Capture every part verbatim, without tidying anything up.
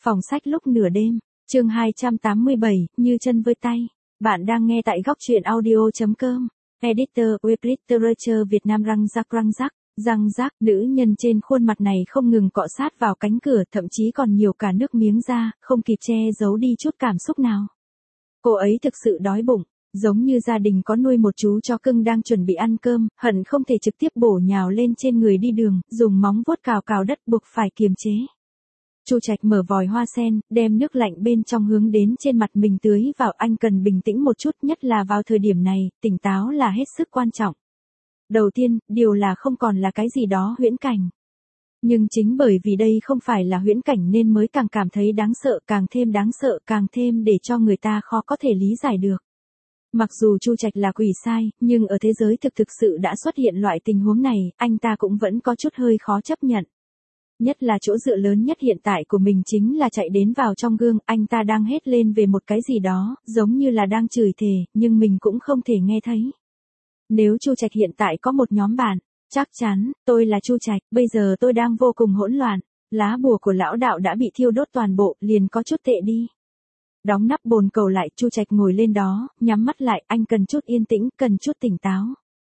Phòng sách lúc nửa đêm, chương hai trăm tám mươi bảy, như chân với tay. Bạn đang nghe tại góc truyện audio.com. Editor web literature Việt Nam. Răng rắc răng rắc, răng rắc, nữ nhân trên khuôn mặt này không ngừng cọ sát vào cánh cửa, thậm chí còn nhiều cả nước miếng ra, không kịp che giấu đi chút cảm xúc nào. Cô ấy thực sự đói bụng, giống như gia đình có nuôi một chú chó cưng đang chuẩn bị ăn cơm, hận không thể trực tiếp bổ nhào lên trên người đi đường, dùng móng vuốt cào cào đất buộc phải kiềm chế. Chu Trạch mở vòi hoa sen, đem nước lạnh bên trong hướng đến trên mặt mình tưới vào. Anh cần bình tĩnh một chút, nhất là vào thời điểm này, tỉnh táo là hết sức quan trọng. Đầu tiên, điều là không còn là cái gì đó huyễn cảnh. Nhưng chính bởi vì đây không phải là huyễn cảnh nên mới càng cảm thấy đáng sợ, càng thêm đáng sợ, càng thêm để cho người ta khó có thể lý giải được. Mặc dù Chu Trạch là quỷ sai, nhưng ở thế giới thực thực sự đã xuất hiện loại tình huống này, anh ta cũng vẫn có chút hơi khó chấp nhận. Nhất là chỗ dựa lớn nhất hiện tại của mình chính là chạy đến vào trong gương, anh ta đang hét lên về một cái gì đó, giống như là đang chửi thề, nhưng mình cũng không thể nghe thấy. Nếu Chu Trạch hiện tại có một nhóm bạn, chắc chắn, tôi là Chu Trạch, bây giờ tôi đang vô cùng hỗn loạn, lá bùa của lão đạo đã bị thiêu đốt toàn bộ, liền có chút tệ đi. Đóng nắp bồn cầu lại, Chu Trạch ngồi lên đó, nhắm mắt lại, anh cần chút yên tĩnh, cần chút tỉnh táo.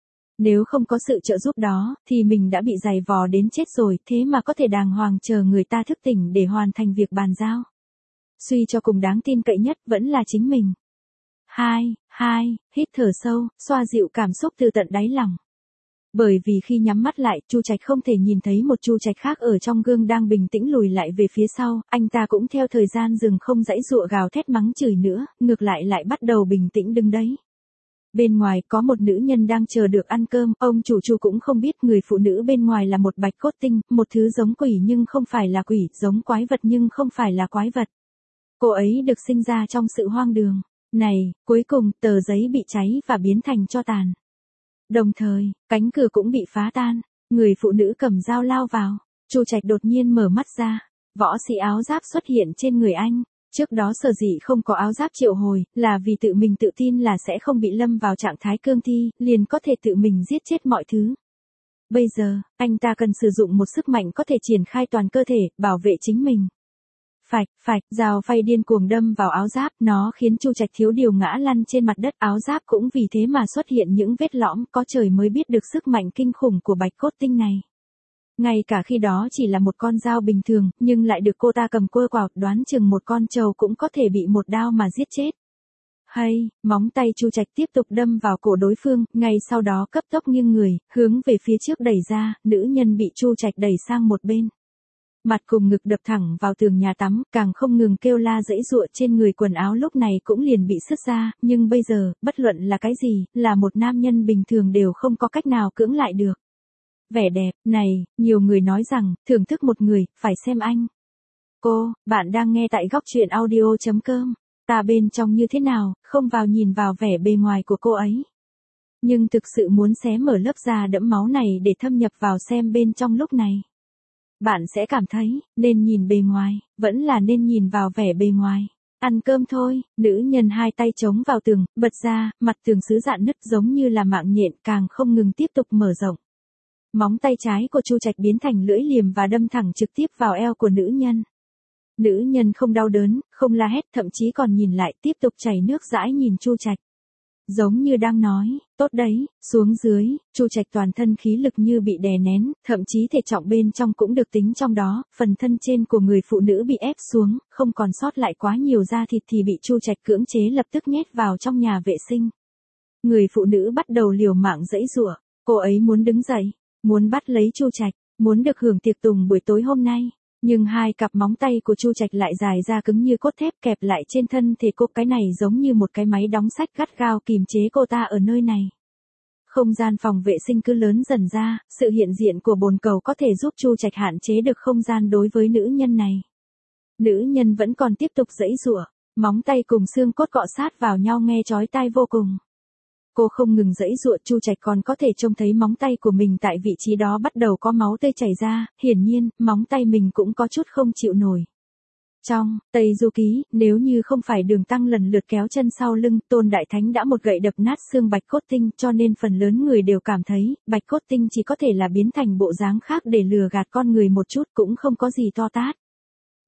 Nếu không có sự trợ giúp đó, thì mình đã bị giày vò đến chết rồi, thế mà có thể đàng hoàng chờ người ta thức tỉnh để hoàn thành việc bàn giao. Suy cho cùng đáng tin cậy nhất vẫn là chính mình. Hai, hai, hít thở sâu, xoa dịu cảm xúc từ tận đáy lòng. Bởi vì khi nhắm mắt lại, Chu Trạch không thể nhìn thấy một Chu Trạch khác ở trong gương đang bình tĩnh lùi lại về phía sau, anh ta cũng theo thời gian dừng không dãy dụa gào thét mắng chửi nữa, ngược lại lại bắt đầu bình tĩnh đứng đấy. Bên ngoài có một nữ nhân đang chờ được ăn cơm, ông chủ Chu cũng không biết người phụ nữ bên ngoài là một bạch cốt tinh, một thứ giống quỷ nhưng không phải là quỷ, giống quái vật nhưng không phải là quái vật. Cô ấy được sinh ra trong sự hoang đường. Này, cuối cùng, tờ giấy bị cháy và biến thành tro tàn. Đồng thời, cánh cửa cũng bị phá tan, người phụ nữ cầm dao lao vào. Chu Trạch đột nhiên mở mắt ra, võ sĩ áo giáp xuất hiện trên người anh. Trước đó sở dĩ không có áo giáp triệu hồi, là vì tự mình tự tin là sẽ không bị lâm vào trạng thái cương thi, liền có thể tự mình giết chết mọi thứ. Bây giờ, anh ta cần sử dụng một sức mạnh có thể triển khai toàn cơ thể, bảo vệ chính mình. Phạch, phạch, dao phay điên cuồng đâm vào áo giáp, nó khiến Chu Trạch thiếu điều ngã lăn trên mặt đất, áo giáp cũng vì thế mà xuất hiện những vết lõm, có trời mới biết được sức mạnh kinh khủng của bạch cốt tinh này. Ngay cả khi đó chỉ là một con dao bình thường, nhưng lại được cô ta cầm quơ quào, đoán chừng một con trâu cũng có thể bị một đao mà giết chết. Hay, móng tay Chu Trạch tiếp tục đâm vào cổ đối phương, ngay sau đó cấp tốc nghiêng người, hướng về phía trước đẩy ra, nữ nhân bị Chu Trạch đẩy sang một bên. Mặt cùng ngực đập thẳng vào tường nhà tắm, càng không ngừng kêu la giãy giụa, trên người quần áo lúc này cũng liền bị sứt ra, nhưng bây giờ, bất luận là cái gì, là một nam nhân bình thường đều không có cách nào cưỡng lại được. Vẻ đẹp, này, nhiều người nói rằng, thưởng thức một người, phải xem anh. Cô, bạn đang nghe tại góc truyện audio.com. Ta bên trong như thế nào, không vào nhìn vào vẻ bề ngoài của cô ấy. Nhưng thực sự muốn xé mở lớp da đẫm máu này để thâm nhập vào xem bên trong lúc này. Bạn sẽ cảm thấy, nên nhìn bề ngoài, vẫn là nên nhìn vào vẻ bề ngoài. Ăn cơm thôi, nữ nhân hai tay chống vào tường, bật ra, mặt tường sứ dạn nứt giống như là mạng nhện, càng không ngừng tiếp tục mở rộng. Móng tay trái của Chu Trạch biến thành lưỡi liềm và đâm thẳng trực tiếp vào eo của nữ nhân. Nữ nhân không đau đớn, không la hét, thậm chí còn nhìn lại, tiếp tục chảy nước dãi nhìn Chu Trạch. Giống như đang nói, tốt đấy, xuống dưới. Chu Trạch toàn thân khí lực như bị đè nén, thậm chí thể trọng bên trong cũng được tính trong đó, phần thân trên của người phụ nữ bị ép xuống, không còn sót lại quá nhiều da thịt thì bị Chu Trạch cưỡng chế lập tức nhét vào trong nhà vệ sinh. Người phụ nữ bắt đầu liều mạng giãy giụa, cô ấy muốn đứng dậy, muốn bắt lấy Chu Trạch, muốn được hưởng tiệc tùng buổi tối hôm nay. Nhưng hai cặp móng tay của Chu Trạch lại dài ra cứng như cốt thép, kẹp lại trên thân thể cô, cái này giống như một cái máy đóng sách gắt gao kìm chế cô ta ở nơi này. Không gian phòng vệ sinh cứ lớn dần ra, sự hiện diện của bồn cầu có thể giúp Chu Trạch hạn chế được không gian đối với nữ nhân này. Nữ nhân vẫn còn tiếp tục giãy giụa, móng tay cùng xương cốt cọ sát vào nhau nghe chói tai vô cùng. Cô không ngừng giãy giụa, Chu Trạch còn có thể trông thấy móng tay của mình tại vị trí đó bắt đầu có máu tươi chảy ra, hiển nhiên, móng tay mình cũng có chút không chịu nổi. Trong Tây Du Ký, nếu như không phải Đường Tăng lần lượt kéo chân sau lưng, Tôn Đại Thánh đã một gậy đập nát xương bạch cốt tinh, cho nên phần lớn người đều cảm thấy, bạch cốt tinh chỉ có thể là biến thành bộ dáng khác để lừa gạt con người một chút, cũng không có gì to tát.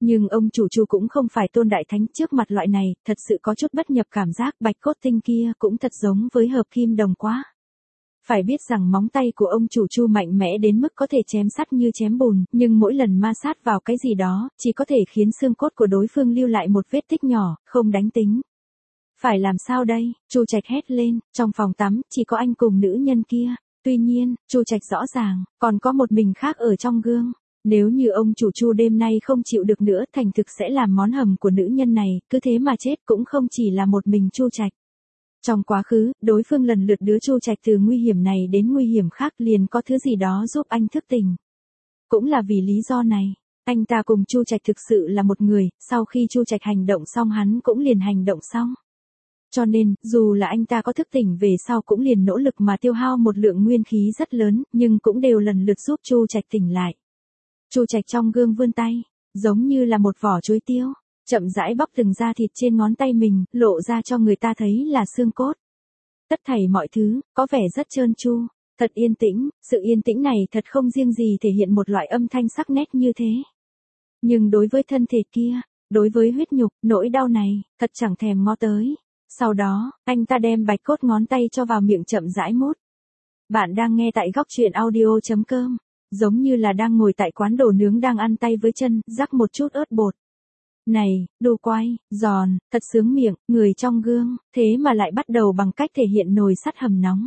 Nhưng ông chủ Chu cũng không phải tôn đại thánh trước mặt loại này, thật sự có chút bất nhập cảm giác bạch cốt tinh kia cũng thật giống với hợp kim đồng quá. Phải biết rằng móng tay của ông chủ Chu mạnh mẽ đến mức có thể chém sắt như chém bùn, nhưng mỗi lần ma sát vào cái gì đó, chỉ có thể khiến xương cốt của đối phương lưu lại một vết tích nhỏ, không đánh tính. Phải làm sao đây? Chu Trạch hét lên, trong phòng tắm, chỉ có anh cùng nữ nhân kia. Tuy nhiên, Chu Trạch rõ ràng, còn có một mình khác ở trong gương. Nếu như ông chủ Chu đêm nay không chịu được nữa, thành thực sẽ làm món hầm của nữ nhân này, cứ thế mà chết cũng không chỉ là một mình Chu Trạch. Trong quá khứ, đối phương lần lượt đưa Chu Trạch từ nguy hiểm này đến nguy hiểm khác, liền có thứ gì đó giúp anh thức tỉnh. Cũng là vì lý do này, anh ta cùng Chu Trạch thực sự là một người, sau khi Chu Trạch hành động xong hắn cũng liền hành động xong. Cho nên, dù là anh ta có thức tỉnh về sau cũng liền nỗ lực mà tiêu hao một lượng nguyên khí rất lớn, nhưng cũng đều lần lượt giúp Chu Trạch tỉnh lại. Chu Trạch trong gương vươn tay, giống như là một vỏ chuối tiêu, chậm rãi bóc từng da thịt trên ngón tay mình, lộ ra cho người ta thấy là xương cốt. Tất thảy mọi thứ, có vẻ rất trơn tru, thật yên tĩnh, sự yên tĩnh này thật không riêng gì thể hiện một loại âm thanh sắc nét như thế. Nhưng đối với thân thể kia, đối với huyết nhục, nỗi đau này, thật chẳng thèm ngó tới. Sau đó, anh ta đem bạch cốt ngón tay cho vào miệng chậm rãi mút. Bạn đang nghe tại góc truyện audio chấm com, giống như là đang ngồi tại quán đồ nướng đang ăn tay với chân, rắc một chút ớt bột. Này, đồ quay, giòn, thật sướng miệng, người trong gương, thế mà lại bắt đầu bằng cách thể hiện nồi sắt hầm nóng.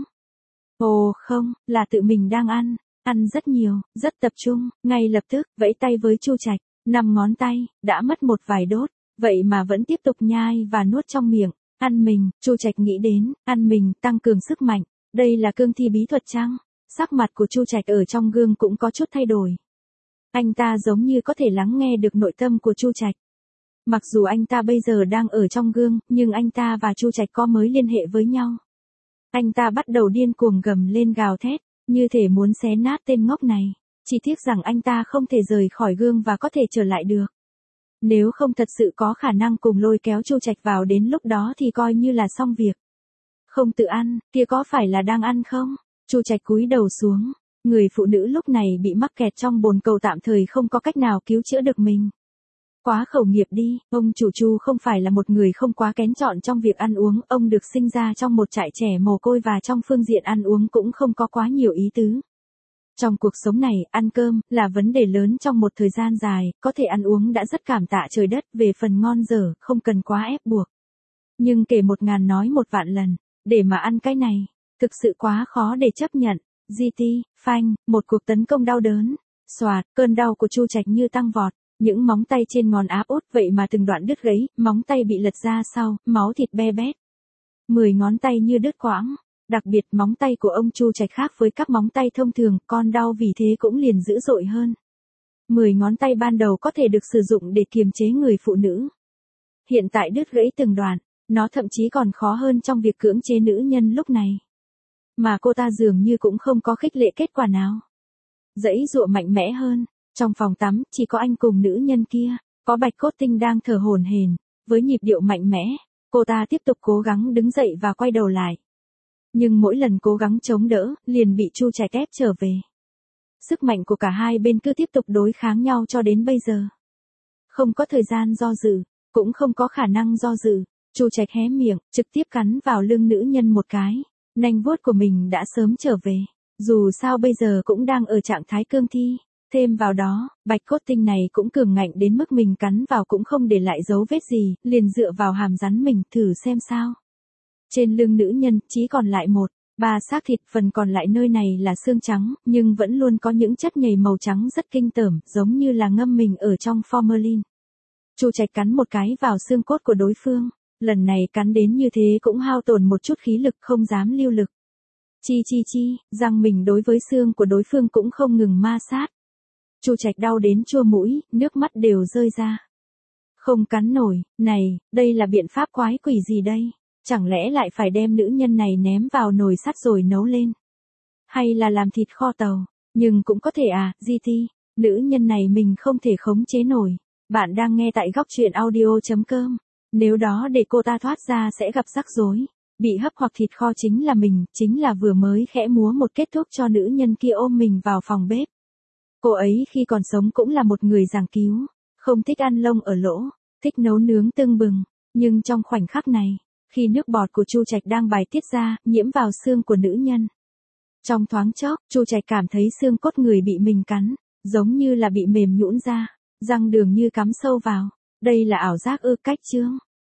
Ồ không, là tự mình đang ăn, ăn rất nhiều, rất tập trung, ngay lập tức, vẫy tay với Chu Trạch, năm ngón tay, đã mất một vài đốt, vậy mà vẫn tiếp tục nhai và nuốt trong miệng. Ăn mình, Chu Trạch nghĩ đến, ăn mình, tăng cường sức mạnh, đây là cương thi bí thuật chăng? Sắc mặt của Chu Trạch ở trong gương cũng có chút thay đổi. Anh ta giống như có thể lắng nghe được nội tâm của Chu Trạch. Mặc dù anh ta bây giờ đang ở trong gương, nhưng anh ta và Chu Trạch có mới liên hệ với nhau. Anh ta bắt đầu điên cuồng gầm lên gào thét, như thể muốn xé nát tên ngốc này. Chỉ tiếc rằng anh ta không thể rời khỏi gương và có thể trở lại được. Nếu không thật sự có khả năng cùng lôi kéo Chu Trạch vào đến lúc đó thì coi như là xong việc. Không tự ăn, kia có phải là đang ăn không? Chu Trạch cúi đầu xuống, người phụ nữ lúc này bị mắc kẹt trong bồn cầu tạm thời không có cách nào cứu chữa được mình. Quá khẩu nghiệp đi, ông chủ Chu không phải là một người không quá kén chọn trong việc ăn uống, ông được sinh ra trong một trại trẻ mồ côi và trong phương diện ăn uống cũng không có quá nhiều ý tứ. Trong cuộc sống này, ăn cơm là vấn đề lớn trong một thời gian dài, có thể ăn uống đã rất cảm tạ trời đất về phần ngon dở, không cần quá ép buộc. Nhưng kể một ngàn nói một vạn lần, để mà ăn cái này, thực sự quá khó để chấp nhận. giê tê, phanh, một cuộc tấn công đau đớn. Xoạt, cơn đau của Chu Trạch như tăng vọt, những móng tay trên ngón áp út vậy mà từng đoạn đứt gãy, móng tay bị lật ra sau, máu thịt be bét. Mười ngón tay như đứt quãng. Đặc biệt móng tay của ông Chu Trạch khác với các móng tay thông thường, con đau vì thế cũng liền dữ dội hơn. Mười ngón tay ban đầu có thể được sử dụng để kiềm chế người phụ nữ. Hiện tại đứt gãy từng đoạn, nó thậm chí còn khó hơn trong việc cưỡng chế nữ nhân lúc này. Mà cô ta dường như cũng không có khích lệ kết quả nào. Dãy dụa mạnh mẽ hơn, trong phòng tắm chỉ có anh cùng nữ nhân kia, có bạch cốt tinh đang thở hổn hển, với nhịp điệu mạnh mẽ, cô ta tiếp tục cố gắng đứng dậy và quay đầu lại. Nhưng mỗi lần cố gắng chống đỡ, liền bị Chu Trạch ép trở về. Sức mạnh của cả hai bên cứ tiếp tục đối kháng nhau cho đến bây giờ. Không có thời gian do dự, cũng không có khả năng do dự. Chu Trạch hé miệng, trực tiếp cắn vào lưng nữ nhân một cái. Nanh vuốt của mình đã sớm trở về. Dù sao bây giờ cũng đang ở trạng thái cương thi. Thêm vào đó, bạch cốt tinh này cũng cường ngạnh đến mức mình cắn vào cũng không để lại dấu vết gì, liền dựa vào hàm rắn mình thử xem sao. Trên lưng nữ nhân, chỉ còn lại một, ba xác thịt, phần còn lại nơi này là xương trắng, nhưng vẫn luôn có những chất nhầy màu trắng rất kinh tởm, giống như là ngâm mình ở trong formalin. Chu Trạch cắn một cái vào xương cốt của đối phương, lần này cắn đến như thế cũng hao tổn một chút khí lực, không dám lưu lực. Chi chi chi, răng mình đối với xương của đối phương cũng không ngừng ma sát. Chu Trạch đau đến chua mũi, nước mắt đều rơi ra. Không cắn nổi, này, đây là biện pháp quái quỷ gì đây? Chẳng lẽ lại phải đem nữ nhân này ném vào nồi sắt rồi nấu lên? Hay là làm thịt kho tàu? Nhưng cũng có thể à, giê tê, nữ nhân này mình không thể khống chế nổi. Bạn đang nghe tại góc truyện audio chấm com. Nếu đó để cô ta thoát ra sẽ gặp rắc rối. Bị hấp hoặc thịt kho chính là mình, chính là vừa mới khẽ múa một kết thúc cho nữ nhân kia ôm mình vào phòng bếp. Cô ấy khi còn sống cũng là một người giảng cứu. không thích ăn lông ở lỗ, thích nấu nướng tưng bừng, nhưng trong khoảnh khắc này, khi nước bọt của Chu Trạch đang bài tiết ra, nhiễm vào xương của nữ nhân. Trong thoáng chốc, Chu Trạch cảm thấy xương cốt người bị mình cắn, giống như là bị mềm nhũn ra, răng đường như cắm sâu vào. Đây là ảo giác ư? Cách chương